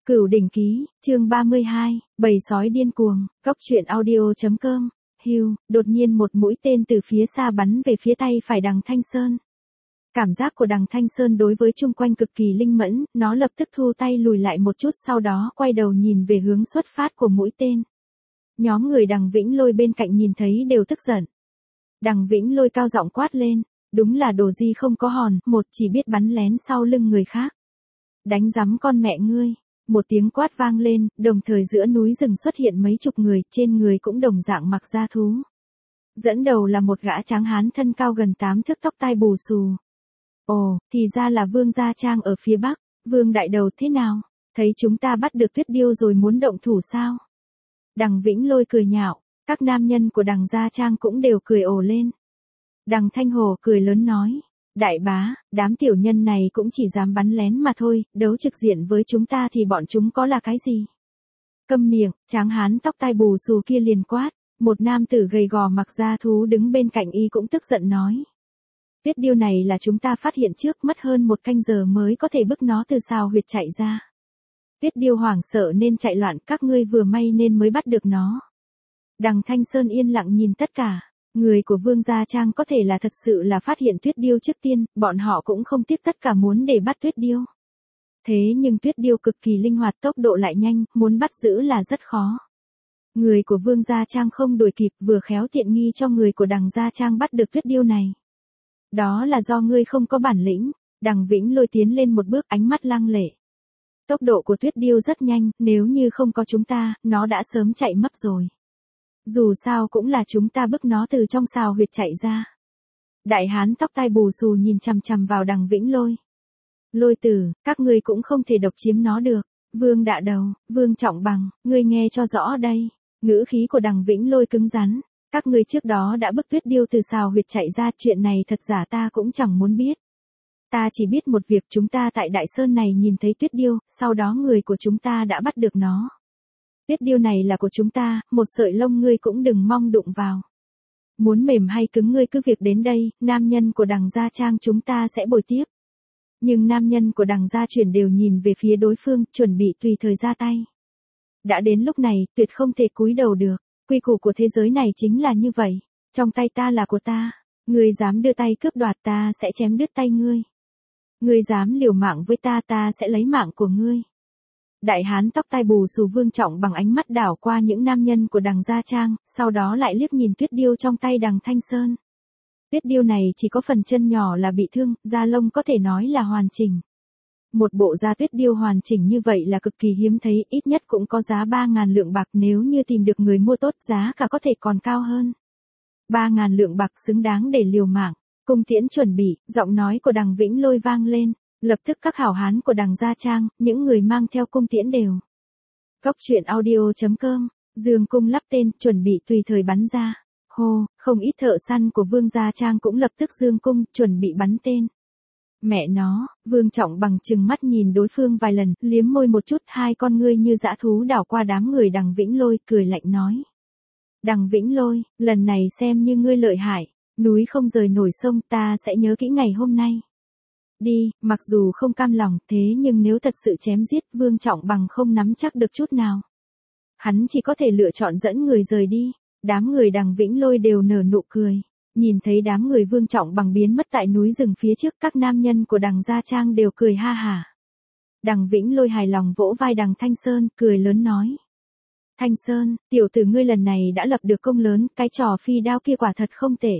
Cửu đỉnh ký, chương 32, bầy sói điên cuồng, góc truyện audio.com, hưu, đột nhiên một mũi tên từ phía xa bắn về phía tay phải đằng Thanh Sơn. Cảm giác của đằng Thanh Sơn đối với chung quanh cực kỳ linh mẫn, nó lập tức thu tay lùi lại một chút sau đó quay đầu nhìn về hướng xuất phát của mũi tên. Nhóm người đằng Vĩnh Lôi bên cạnh nhìn thấy đều tức giận. Đằng Vĩnh Lôi cao giọng quát lên, đúng là đồ di không có hòn, một chỉ biết bắn lén sau lưng người khác. Đánh rắm con mẹ ngươi. Một tiếng quát vang lên, đồng thời giữa núi rừng xuất hiện mấy chục người, trên người cũng đồng dạng mặc da thú. Dẫn đầu là một gã tráng hán thân cao gần 8 thước tóc tai bù xù. Ồ, thì ra là Vương Gia Trang ở phía bắc. Vương đại đầu thế nào? Thấy chúng ta bắt được Tuyết Điêu rồi muốn động thủ sao? Đằng Vĩnh Lôi cười nhạo, các nam nhân của đằng Gia Trang cũng đều cười ồ lên. Đằng Thanh Hồ cười lớn nói. Đại bá, đám tiểu nhân này cũng chỉ dám bắn lén mà thôi, đấu trực diện với chúng ta thì bọn chúng có là cái gì? Câm miệng, tráng hán tóc tai bù xù kia liền quát, một nam tử gầy gò mặc da thú đứng bên cạnh y cũng tức giận nói. Tuyết Điêu này là chúng ta phát hiện trước, mất hơn 1 canh giờ mới có thể bức nó từ sào huyệt chạy ra. Tuyết Điêu hoảng sợ nên chạy loạn, các ngươi vừa may nên mới bắt được nó. Đằng Thanh Sơn yên lặng nhìn tất cả. Người của Vương Gia Trang có thể là thật sự là phát hiện Tuyết Điêu trước tiên, bọn họ cũng không tiếc tất cả muốn để bắt Tuyết Điêu. Thế nhưng Tuyết Điêu cực kỳ linh hoạt, tốc độ lại nhanh, muốn bắt giữ là rất khó. Người của Vương Gia Trang không đuổi kịp, vừa khéo tiện nghi cho người của đằng Gia Trang bắt được Tuyết Điêu này. Đó là do ngươi không có bản lĩnh. Đằng Vĩnh Lôi tiến lên một bước, ánh mắt lăng lệ. Tốc độ của Tuyết Điêu rất nhanh, nếu như không có chúng ta, nó đã sớm chạy mất rồi. Dù sao cũng là chúng ta bức nó từ trong sào huyệt chạy ra. Đại hán tóc tai bù xù nhìn chằm chằm vào đằng Vĩnh Lôi. Lôi tử, các ngươi cũng không thể độc chiếm nó được. Vương Đạ Đầu, Vương Trọng Bằng, ngươi nghe cho rõ đây. Ngữ khí của đằng Vĩnh Lôi cứng rắn. Các ngươi trước đó đã bức Tuyết Điêu từ sào huyệt chạy ra, chuyện này thật giả ta cũng chẳng muốn biết. Ta chỉ biết một việc, chúng ta tại Đại Sơn này nhìn thấy Tuyết Điêu, sau đó người của chúng ta đã bắt được nó. Tuyết Điêu này là của chúng ta, một sợi lông ngươi cũng đừng mong đụng vào. Muốn mềm hay cứng ngươi cứ việc đến đây, nam nhân của đằng Gia Trang chúng ta sẽ bồi tiếp. Nhưng nam nhân của đằng Gia Truyền đều nhìn về phía đối phương, chuẩn bị tùy thời ra tay. Đã đến lúc này, tuyệt không thể cúi đầu được. Quy củ của thế giới này chính là như vậy. Trong tay ta là của ta. Ngươi dám đưa tay cướp đoạt ta sẽ chém đứt tay ngươi. Ngươi dám liều mạng với ta ta sẽ lấy mạng của ngươi. Đại hán tóc tai bù xù Vương Trọng bằng ánh mắt đảo qua những nam nhân của đằng Gia Trang, sau đó lại liếc nhìn Tuyết Điêu trong tay đằng Thanh Sơn. Tuyết Điêu này chỉ có phần chân nhỏ là bị thương, da lông có thể nói là hoàn chỉnh. Một bộ da Tuyết Điêu hoàn chỉnh như vậy là cực kỳ hiếm thấy, ít nhất cũng có giá 3.000 lượng bạc, nếu như tìm được người mua tốt giá cả có thể còn cao hơn. 3.000 lượng bạc xứng đáng để liều mạng. Cung tiễn chuẩn bị, giọng nói của đằng Vĩnh Lôi vang lên. Lập tức các hảo hán của đằng Gia Trang, những người mang theo cung tiễn đều. Góc truyện audio.com, dương cung lắp tên, chuẩn bị tùy thời bắn ra. Hô, không ít thợ săn của Vương Gia Trang cũng lập tức dương cung, chuẩn bị bắn tên. Mẹ nó, Vương Trọng Bằng trừng mắt nhìn đối phương vài lần, liếm môi một chút, hai con ngươi như dã thú đảo qua đám người đằng Vĩnh Lôi, cười lạnh nói. Đằng Vĩnh Lôi, lần này xem như ngươi lợi hại, núi không rời nổi sông, ta sẽ nhớ kỹ ngày hôm nay. Đi, mặc dù không cam lòng, thế nhưng nếu thật sự chém giết, Vương Trọng Bằng không nắm chắc được chút nào. Hắn chỉ có thể lựa chọn dẫn người rời đi. Đám người đằng Vĩnh Lôi đều nở nụ cười. Nhìn thấy đám người Vương Trọng Bằng biến mất tại núi rừng phía trước, các nam nhân của đằng Gia Trang đều cười ha hả. Đằng Vĩnh Lôi hài lòng vỗ vai đằng Thanh Sơn, cười lớn nói. Thanh Sơn, tiểu tử ngươi lần này đã lập được công lớn, cái trò phi đao kia quả thật không tệ.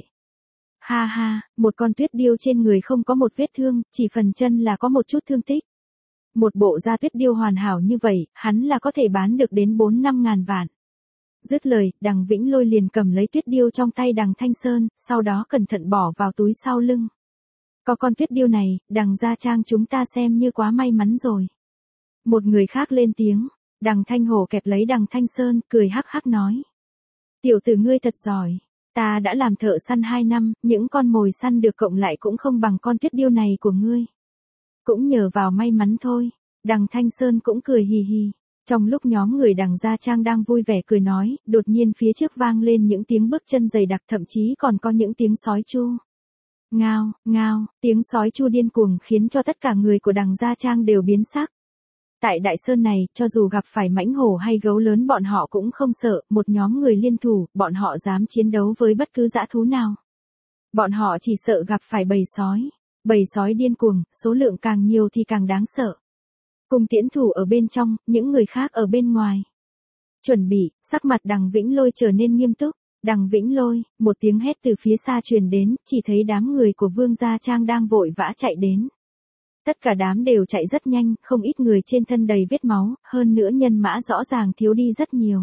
Ha ha, một con Tuyết Điêu trên người không có một vết thương, chỉ phần chân là có một chút thương tích. Một bộ da Tuyết Điêu hoàn hảo như vậy, hắn là có thể bán được đến 4-5 ngàn vạn. Dứt lời, đằng Vĩnh Lôi liền cầm lấy Tuyết Điêu trong tay đằng Thanh Sơn, sau đó cẩn thận bỏ vào túi sau lưng. Có con Tuyết Điêu này, đằng Gia Trang chúng ta xem như quá may mắn rồi. Một người khác lên tiếng, đằng Thanh Hồ kẹp lấy đằng Thanh Sơn, cười hắc hắc nói. Tiểu tử ngươi thật giỏi. Ta đã làm thợ săn 2 năm, những con mồi săn được cộng lại cũng không bằng con Tuyết Điêu này của ngươi. Cũng nhờ vào may mắn thôi. Đằng Thanh Sơn cũng cười hì hì. Trong lúc nhóm người đằng Gia Trang đang vui vẻ cười nói, đột nhiên phía trước vang lên những tiếng bước chân dày đặc, thậm chí còn có những tiếng sói chu. Ngao, ngao, tiếng sói chu điên cuồng khiến cho tất cả người của đằng Gia Trang đều biến sắc. Tại Đại Sơn này, cho dù gặp phải mãnh hổ hay gấu lớn bọn họ cũng không sợ, một nhóm người liên thủ, bọn họ dám chiến đấu với bất cứ dã thú nào. Bọn họ chỉ sợ gặp phải bầy sói. Bầy sói điên cuồng, số lượng càng nhiều thì càng đáng sợ. Cung tiễn thủ ở bên trong, những người khác ở bên ngoài. Chuẩn bị, sắc mặt Đằng Vĩnh Lôi trở nên nghiêm túc. Đằng Vĩnh Lôi, một tiếng hét từ phía xa truyền đến, chỉ thấy đám người của Vương Gia Trang đang vội vã chạy đến. Tất cả đám đều chạy rất nhanh, không ít người trên thân đầy vết máu, hơn nữa nhân mã rõ ràng thiếu đi rất nhiều.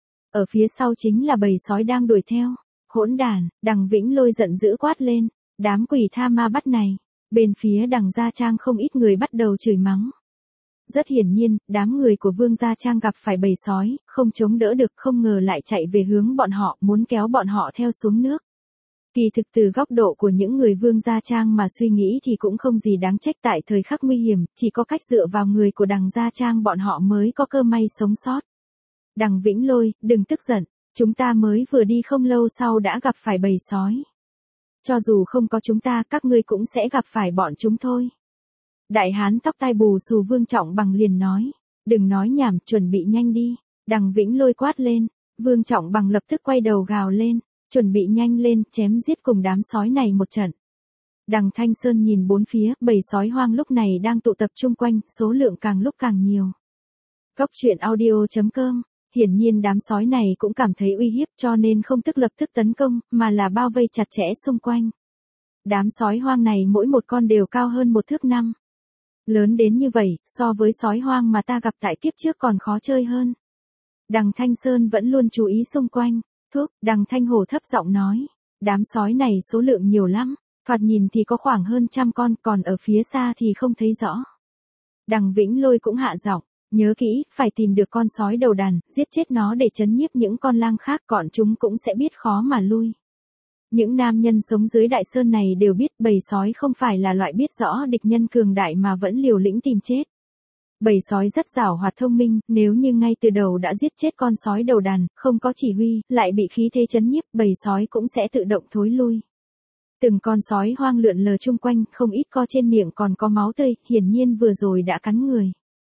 Ở phía sau chính là bầy sói đang đuổi theo. Hỗn đản, Đằng Vĩnh Lôi giận dữ quát lên. Đám quỷ tha ma bắt này. Bên phía Đằng Gia Trang không ít người bắt đầu chửi mắng. Rất hiển nhiên, đám người của Vương Gia Trang gặp phải bầy sói, không chống đỡ được, không ngờ lại chạy về hướng bọn họ, muốn kéo bọn họ theo xuống nước. Kỳ thực từ góc độ của những người Vương Gia Trang mà suy nghĩ thì cũng không gì đáng trách, tại thời khắc nguy hiểm, chỉ có cách dựa vào người của Đằng Gia Trang bọn họ mới có cơ may sống sót. Đằng Vĩnh Lôi, đừng tức giận, chúng ta mới vừa đi không lâu sau đã gặp phải bầy sói. Cho dù không có chúng ta, các ngươi cũng sẽ gặp phải bọn chúng thôi. Đại hán tóc tai bù xù Vương Trọng Bằng liền nói. Đừng nói nhảm, chuẩn bị nhanh đi. Đằng Vĩnh Lôi quát lên. Vương Trọng Bằng lập tức quay đầu gào lên. Chuẩn bị nhanh lên, chém giết cùng đám sói này một trận. Đằng Thanh Sơn nhìn bốn phía, bầy sói hoang lúc này đang tụ tập chung quanh, số lượng càng lúc càng nhiều. Góc truyện audio.com. Hiển nhiên đám sói này cũng cảm thấy uy hiếp cho nên không tức lập tức tấn công, mà là bao vây chặt chẽ xung quanh. Đám sói hoang này mỗi một con đều cao hơn 1 thước 5. Lớn đến như vậy, so với sói hoang mà ta gặp tại kiếp trước còn khó chơi hơn. Đằng Thanh Sơn vẫn luôn chú ý xung quanh. Đằng Thanh Hổ thấp giọng nói. Đám sói này số lượng nhiều lắm, thoạt nhìn thì có khoảng hơn 100 con, còn ở phía xa thì không thấy rõ. Đằng Vĩnh Lôi cũng hạ giọng. Nhớ kỹ, phải tìm được con sói đầu đàn, giết chết nó để trấn nhiếp những con lang khác, còn chúng cũng sẽ biết khó mà lui. Những nam nhân sống dưới Đại Sơn này đều biết bầy sói không phải là loại biết rõ địch nhân cường đại mà vẫn liều lĩnh tìm chết. Bầy sói rất giàu hoạt thông minh, nếu như ngay từ đầu đã giết chết con sói đầu đàn, không có chỉ huy, lại bị khí thế trấn nhiếp, bầy sói cũng sẽ tự động thối lui. Từng con sói hoang lượn lờ chung quanh, không ít co trên miệng còn có máu tươi, hiển nhiên vừa rồi đã cắn người.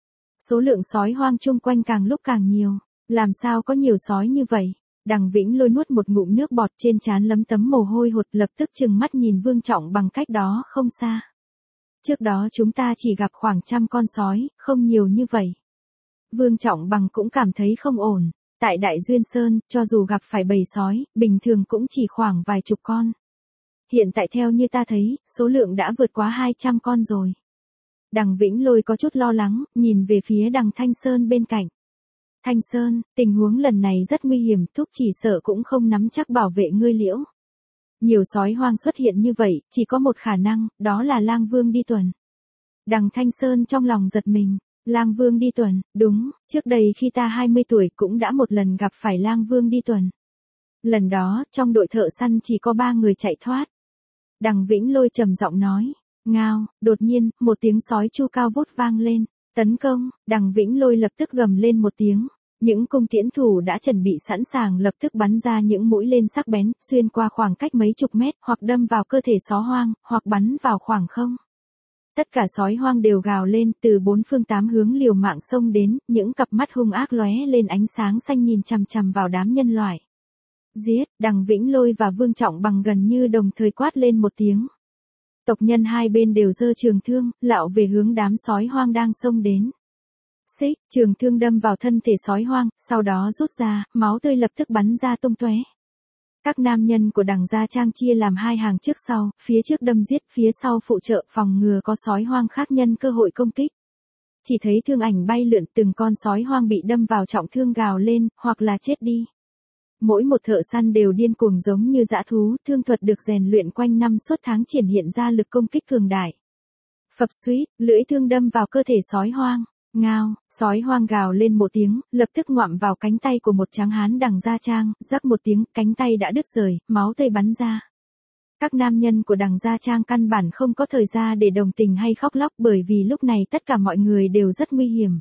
Số lượng sói hoang chung quanh càng lúc càng nhiều. Làm sao có nhiều sói như vậy? Đằng Vĩnh Lôi nuốt một ngụm nước bọt, trên trán lấm tấm mồ hôi hột, lập tức trừng mắt nhìn Vương Trọng Bằng cách đó không xa. Trước đó chúng ta chỉ gặp khoảng 100 con sói, không nhiều như vậy. Vương Trọng Bằng cũng cảm thấy không ổn. Tại Đại Duyên Sơn, cho dù gặp phải bầy sói, bình thường cũng chỉ khoảng vài chục con. Hiện tại theo như ta thấy, số lượng đã vượt quá 200 con rồi. Đằng Vĩnh Lôi có chút lo lắng, nhìn về phía đằng Thanh Sơn bên cạnh. Thanh Sơn, tình huống lần này rất nguy hiểm, thúc chỉ sợ cũng không nắm chắc bảo vệ ngươi liễu. Nhiều sói hoang xuất hiện như vậy, chỉ có một khả năng, đó là Lang Vương đi tuần. Đằng Thanh Sơn trong lòng giật mình. Lang Vương đi tuần, đúng, trước đây khi ta 20 tuổi cũng đã một lần gặp phải Lang Vương đi tuần. Lần đó, trong đội thợ săn chỉ có 3 người chạy thoát. Đằng Vĩnh Lôi trầm giọng nói. Ngao, đột nhiên, một tiếng sói chu cao vút vang lên. Tấn công, Đằng Vĩnh Lôi lập tức gầm lên một tiếng. Những cung tiễn thủ đã chuẩn bị sẵn sàng lập tức bắn ra những mũi tên sắc bén, xuyên qua khoảng cách mấy chục mét, hoặc đâm vào cơ thể sói hoang, hoặc bắn vào khoảng không. Tất cả sói hoang đều gào lên, từ 4 phương 8 hướng liều mạng xông đến, những cặp mắt hung ác lóe lên ánh sáng xanh nhìn chằm chằm vào đám nhân loại. Giết, Đằng Vĩnh Lôi và Vương Trọng Bằng gần như đồng thời quát lên một tiếng. Tộc nhân hai bên đều giơ trường thương, lạo về hướng đám sói hoang đang xông đến. Xích, trường thương đâm vào thân thể sói hoang, sau đó rút ra, máu tươi lập tức bắn ra tung tóe. Các nam nhân của Đằng Gia Trang chia làm 2 hàng trước sau, phía trước đâm giết, phía sau phụ trợ phòng ngừa có sói hoang khác nhân cơ hội công kích. Chỉ thấy thương ảnh bay lượn, từng con sói hoang bị đâm vào trọng thương gào lên, hoặc là chết đi. Mỗi một thợ săn đều điên cuồng giống như dã thú, thương thuật được rèn luyện quanh năm suốt tháng triển hiện ra lực công kích cường đại. Phập suýt, lưỡi thương đâm vào cơ thể sói hoang. Ngao, sói hoang gào lên một tiếng, lập tức ngoạm vào cánh tay của một tráng hán Đằng Gia Trang, rắc một tiếng, cánh tay đã đứt rời, máu tươi bắn ra. Các nam nhân của Đằng Gia Trang căn bản không có thời gian để đồng tình hay khóc lóc, bởi vì lúc này tất cả mọi người đều rất nguy hiểm.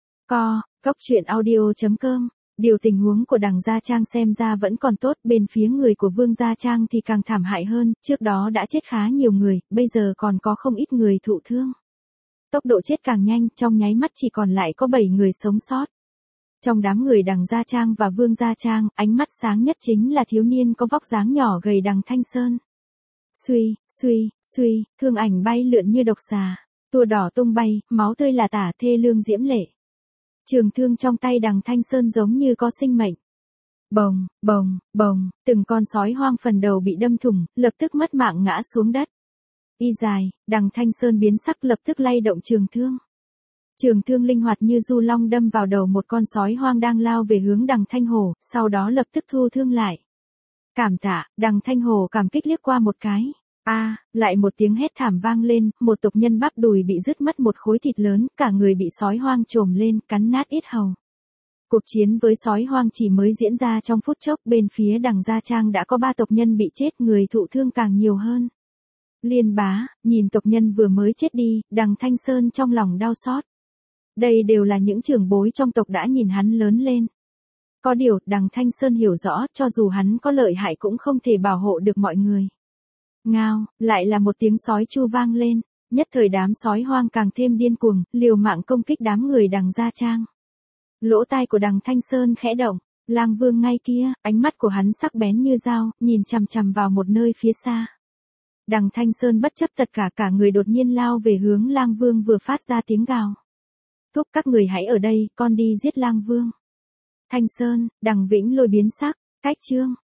Góc truyện audio.com. Điều tình huống của Đằng Gia Trang xem ra vẫn còn tốt, bên phía người của Vương Gia Trang thì càng thảm hại hơn, trước đó đã chết khá nhiều người, bây giờ còn có không ít người thụ thương. Tốc độ chết càng nhanh, trong nháy mắt chỉ còn lại có 7 người sống sót. Trong đám người Đằng Gia Trang và Vương Gia Trang, ánh mắt sáng nhất chính là thiếu niên có vóc dáng nhỏ gầy Đằng Thanh Sơn. Suy, suy, suy, thương ảnh bay lượn như độc xà, tua đỏ tung bay, máu tươi là tả thê lương diễm lệ. Trường thương trong tay Đằng Thanh Sơn giống như có sinh mệnh. Bồng, bồng, bồng, từng con sói hoang phần đầu bị đâm thủng, lập tức mất mạng ngã xuống đất. Y dài, Đằng Thanh Sơn biến sắc lập tức lay động trường thương. Trường thương linh hoạt như du long đâm vào đầu một con sói hoang đang lao về hướng Đằng Thanh Hổ, sau đó lập tức thu thương lại. Cảm tạ, Đằng Thanh Hổ cảm kích liếc qua một cái. Lại một tiếng hét thảm vang lên, một tộc nhân bắp đùi bị rứt mất một khối thịt lớn, cả người bị sói hoang chồm lên, cắn nát yết hầu. Cuộc chiến với sói hoang chỉ mới diễn ra trong phút chốc, bên phía Đằng Gia Trang đã có 3 tộc nhân bị chết, người thụ thương càng nhiều hơn. Liên bá, nhìn tộc nhân vừa mới chết đi, Đằng Thanh Sơn trong lòng đau xót. Đây đều là những trưởng bối trong tộc đã nhìn hắn lớn lên. Có điều, Đằng Thanh Sơn hiểu rõ, cho dù hắn có lợi hại cũng không thể bảo hộ được mọi người. Ngao, lại là một tiếng sói chu vang lên, nhất thời đám sói hoang càng thêm điên cuồng, liều mạng công kích đám người Đằng Gia Trang. Lỗ tai của Đằng Thanh Sơn khẽ động, Lang Vương ngay kia, ánh mắt của hắn sắc bén như dao, nhìn chằm chằm vào một nơi phía xa. Đằng Thanh Sơn bất chấp tất cả người đột nhiên lao về hướng Lang Vương vừa phát ra tiếng gào. Thúc các người hãy ở đây, con đi giết Lang Vương. Thanh Sơn, Đằng Vĩnh Lôi biến sắc, cách chương.